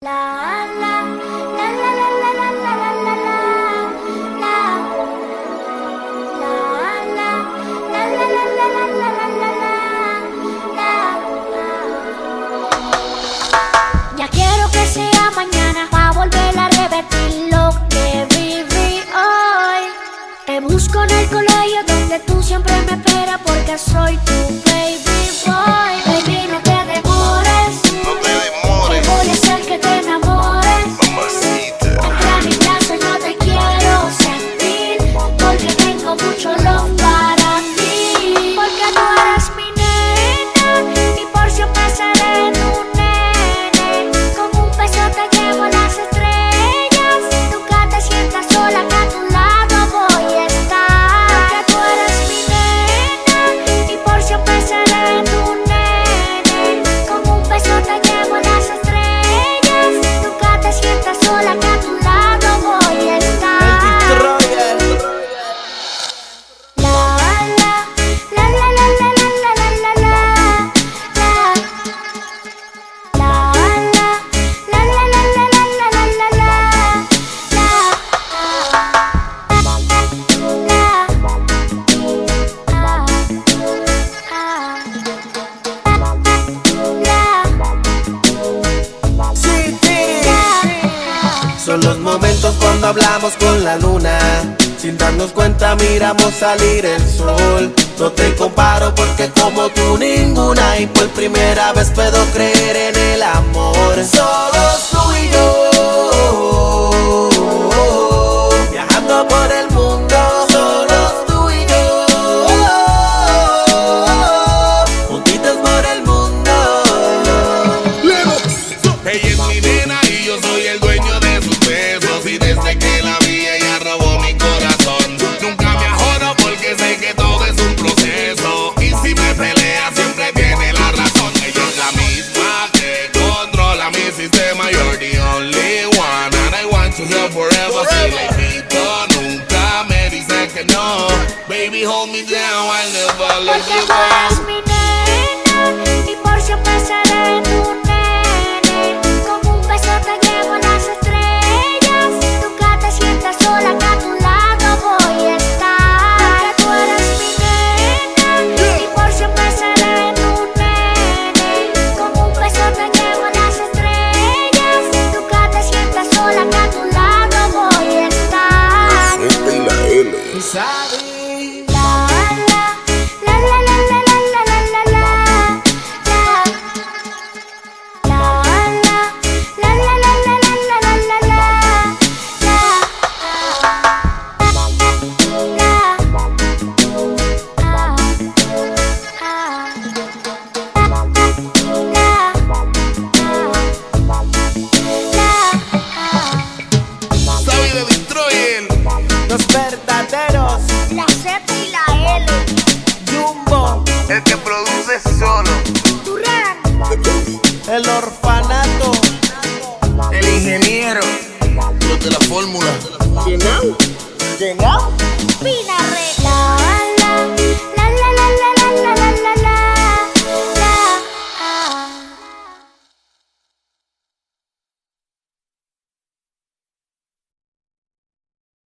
La la la la la la la la la la la Ya quiero que sea mañana pa' volver a repetir lo que viví hoy. Te busco en el colegio donde tú siempre me esperas porque soy tu baby boy. Baby, no te demores, no te demores, que voy a hacer que te enamores. mamacita. Entra a mi casa, yo te quiero sentir porque tengo mucho love para ti. Porque tú eres mi nena, mi porción me seré tu nene. Con un beso te llevo a las estrellas. Nunca te sientas sola, que a tu lado voy a estar. Porque tú eres mi nena, mi porción me seré tu nene. Con un beso te llevo a las estrellas. Nunca te sientas sola, que a tu lado voy a estar. Son los momentos cuando hablamos con la luna. Sin darnos cuenta miramos salir el sol. No te comparo porque como tú ninguna. Y por primera vez puedo creer en el amor. Solos tú y yo, viajando por el mundo. Solos tú y yo, juntitos por el mundo. Ella es mi nena y yo soy el dueño de sus besos. Y desde que la vi ella robó mi corazón. Nunca me ajono porque sé que todo es un proceso. Y si me pelea siempre tiene la razón. Ella es la misma que controla mi sistema. You're the only one and I want you here forever. Si le invito nunca me dice que no. Baby, hold me down, I'll never let Porque you tú eres go. mi nena, mi porción me seré tu nene. Con un beso te llevo a las estrellas. Nunca te sientas sola, que a tu lado voy a estar. Porque tú eres mi nena, mi porción me seré tu nene. Con un beso te llevo a las estrellas. Nunca te sientas sola, que a tu lado voy a estar. Esta y la L. Sabi. Sabi de Destroyer. Los verdaderos La Z y la L, Jumbo, El que produce solo. Durán. el orfanato. El ingeniero. Los de la fórmula. Llegado.